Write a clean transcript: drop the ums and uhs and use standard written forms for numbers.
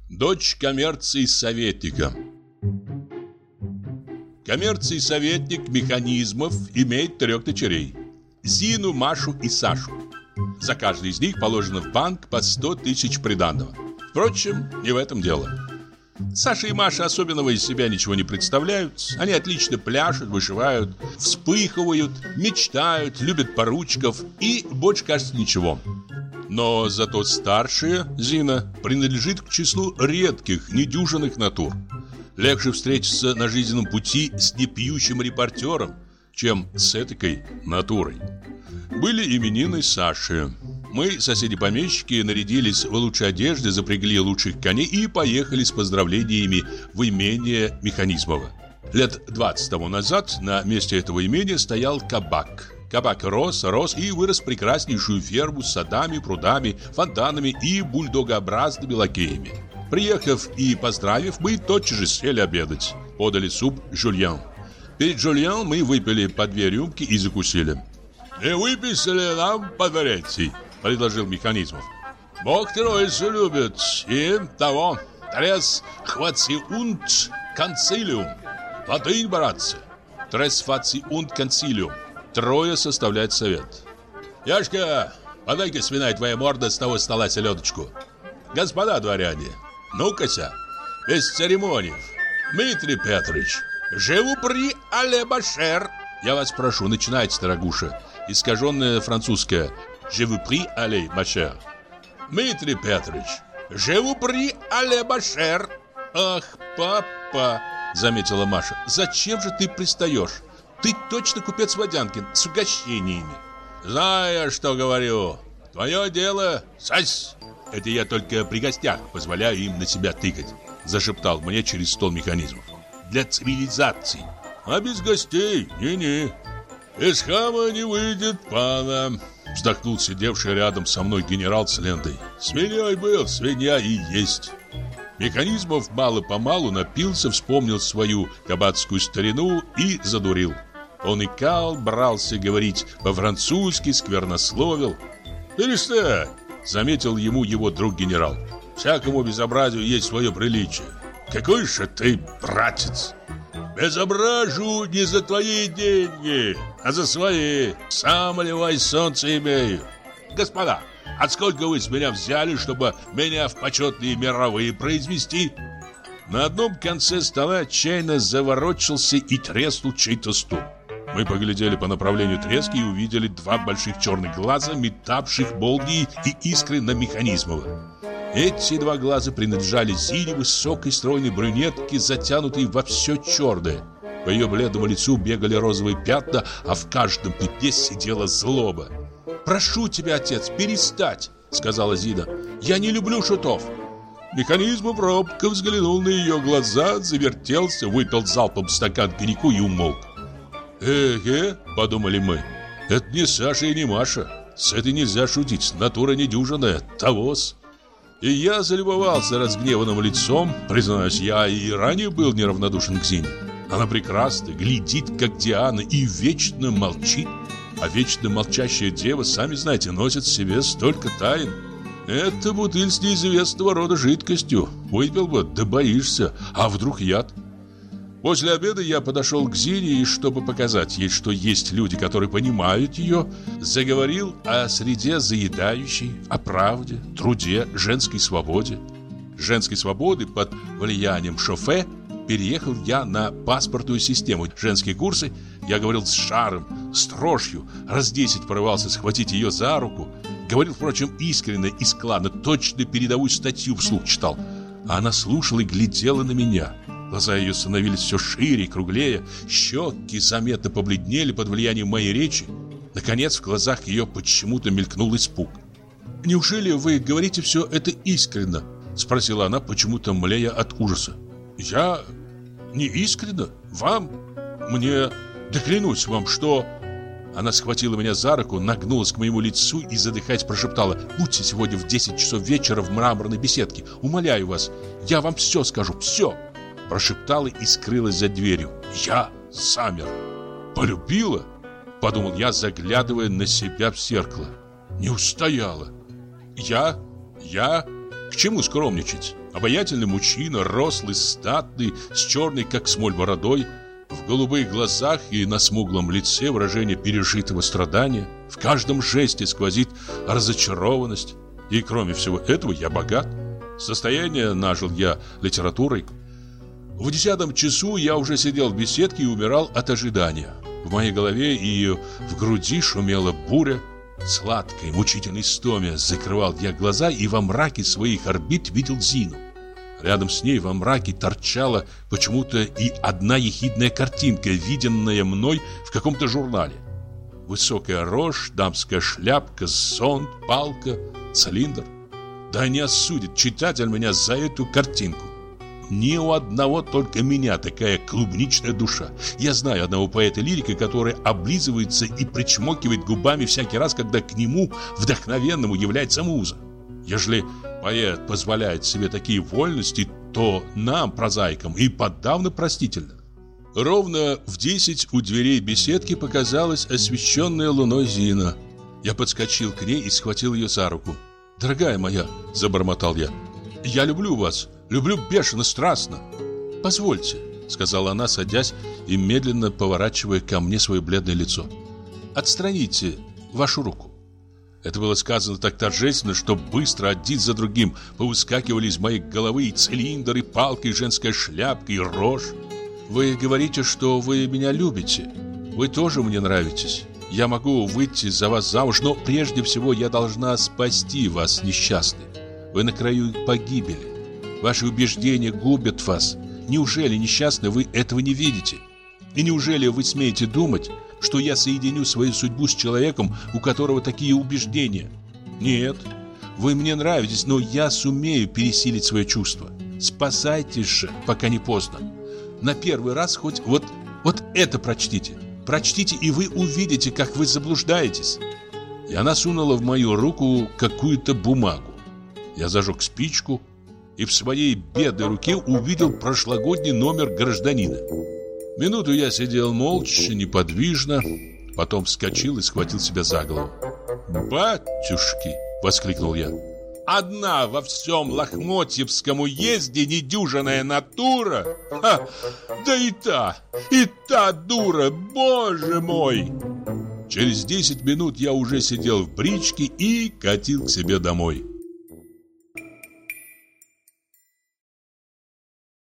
Дочь коммерции советника. Коммерции советник Механизмов имеет 3 дочерей: Зину, Машу и Сашу. За каждой из них положено в банк по 100 тысяч приданого. Впрочем, не в этом дело. Саша и Маша особенного из себя ничего не представляют. Они отлично пляшут, вышивают, вспыхивают, мечтают, любят поручиков и больше, кажется, ничего. Но зато старшая, Зина, принадлежит к числу редких, недюжинных натур. Легче встретиться на жизненном пути с непьющим репортером, чем с этакой натурой. Были именины Саши. Мы, соседи-помещики, нарядились в лучшей одежде, запрягли лучших коней и поехали с поздравлениями в имение Механизмова. Лет 20 тому назад на месте этого имения стоял кабак. Кабак рос и вырос в прекраснейшую ферму с садами, прудами, фонтанами и бульдогообразными лакеями. Приехав и поздравив, мы тотчас же сели обедать. Подали суп жульен. Перед жульен мы выпили по 2 рюмки и закусили. «Не выписали нам по Дворецкий», — предложил Механизмов. «Бог Троицу любит, и того, трес хвациунт консилиум». Латынь, братцы. Трес хвациунт консилиум. 3 составляет совет. «Яшка, подай-ка, свиная твоя морда, с того стола селедочку. Господа дворяне, ну-кася, без церемоний. Дмитрий Петрович, живу при але-башер». «Я вас прошу, начинайте, дорогуша». Искаженное французское «Je vous prie, allez, ma chère». «Дмитрий Петрович, je vous prie, allez, ma chère». «Ах, папа», — заметила Маша, — «зачем же ты пристаешь? Ты точно купец Водянкин с угощениями». «Знаю, что говорю. Твое дело сась». «Это я только при гостях позволяю им на себя тыкать», — зашептал мне через стол Механизмов. «Для цивилизации. А без гостей не-не. Из хама не выйдет пана», — вздохнул сидевший рядом со мной генерал с лентой. «Свиньей был, свинья и есть». Механизмов мало-помалу напился, вспомнил свою кабацкую старину и задурил. Он икал, брался говорить по-французски, сквернословил. «Перестань», — заметил ему его друг-генерал. «Всякому безобразию есть свое приличие. Какой же ты братец!» «Безображу не за твои деньги, а за свои. Сам ливай солнце имею. Господа, а сколько вы с меня взяли, чтобы меня в почетные мировые произвести?» На одном конце стола отчаянно заворочился и треснул чей-то стул. Мы поглядели по направлению трески и увидели 2 больших черных глаза, метавших молнии и искры на Механизмова. Эти 2 глаза принадлежали Зине, высокой стройной брюнетке, затянутой во все черное. По ее бледному лицу бегали розовые пятна, а в каждом пятне сидела злоба. «Прошу тебя, отец, перестать», — сказала Зина. «Я не люблю шутов». Механизмов робко взглянул на ее глаза, завертелся, выпил залпом стакан коньяку и умолк. Подумали мы, это не Саша и не Маша. С этой нельзя шутить, натура недюжинная, тавос». И я залюбовался разгневанным лицом. Признаюсь, я и ранее был неравнодушен к Зине. Она прекрасна, глядит, как Диана, и вечно молчит. А вечно молчащая дева, сами знаете, носит в себе столько тайн. Это бутыль с неизвестного рода жидкостью. Выпил бы, да боишься, а вдруг яд? После обеда я подошел к Зине и, чтобы показать ей, что есть люди, которые понимают ее, заговорил о среде заедающей, о правде, труде, женской свободе. Женской свободы под влиянием Шофе переехал я на паспортную систему. Женские курсы я говорил с жаром, с дрожью, раз 10 порывался схватить ее за руку. Говорил, впрочем, искренне и складно, точно передовую статью вслух читал. А она слушала и глядела на меня. Глаза ее становились все шире и круглее, щеки заметно побледнели под влиянием моей речи. Наконец, в глазах ее почему-то мелькнул испуг. «Неужели вы говорите все это искренно?» — спросила она, почему-то млея от ужаса. «Я? Не искренно? Вам? Мне? Да клянусь вам, что...» Она схватила меня за руку, нагнулась к моему лицу и, задыхаясь, прошептала: «Будьте сегодня в 10 часов вечера в мраморной беседке. Умоляю вас, я вам все скажу, все!» Прошептала и скрылась за дверью. Я замер. «Полюбила?» — подумал я, заглядывая на себя в зеркало. «Не устояла. Я? К чему скромничать? Обаятельный мужчина, рослый, статный, с черной, как смоль, бородой. В голубых глазах и на смуглом лице выражение пережитого страдания. В каждом жесте сквозит разочарованность. И кроме всего этого я богат. Состояние нажил я литературой. В 10 часу я уже сидел в беседке и умирал от ожидания. В моей голове и в груди шумела буря. Сладкой, мучительной истоме закрывал я глаза и во мраке своих орбит видел Зину. Рядом с ней во мраке торчала почему-то и одна ехидная картинка, виденная мной в каком-то журнале. Высокая рожь, дамская шляпка, зонт, палка, цилиндр. Да не осудит читатель меня за эту картинку. Ни у одного только меня такая клубничная душа. Я знаю одного поэта-лирика, который облизывается и причмокивает губами всякий раз, когда к нему, вдохновенному, является муза. Ежели поэт позволяет себе такие вольности, то нам, прозаикам, и подавно простительно. Ровно в 10 у дверей беседки показалась освещенная луной Зина. Я подскочил к ней и схватил ее за руку. «Дорогая моя», — забормотал я люблю вас, люблю бешено, страстно». «Позвольте», — сказала она, садясь и медленно поворачивая ко мне свое бледное лицо. «Отстраните вашу руку». Это было сказано так торжественно, что быстро один за другим повыскакивали из моей головы и цилиндр, и палка, и женская шляпка, и рожь. «Вы говорите, что вы меня любите. Вы тоже мне нравитесь. Я могу выйти за вас замуж, но прежде всего я должна спасти вас, несчастный. Вы на краю погибели. Ваши убеждения губят вас. Неужели, несчастный, вы этого не видите? И неужели вы смеете думать, что я соединю свою судьбу с человеком, у которого такие убеждения? Нет, вы мне нравитесь, но я сумею пересилить свои чувства. Спасайтесь же, пока не поздно. На первый раз хоть вот это прочтите. Прочтите, и вы увидите, как вы заблуждаетесь». И она сунула в мою руку какую-то бумагу. Я зажег спичку и в своей бедной руке увидел прошлогодний номер «Гражданина». Минуту я сидел молча, неподвижно, потом вскочил и схватил себя за голову. «Батюшки!» — воскликнул я. «Одна во всем Лохмотьевском уезде недюжинная натура! Ха! Да и та дура, боже мой!» Через 10 минут я уже сидел в бричке и катил к себе домой.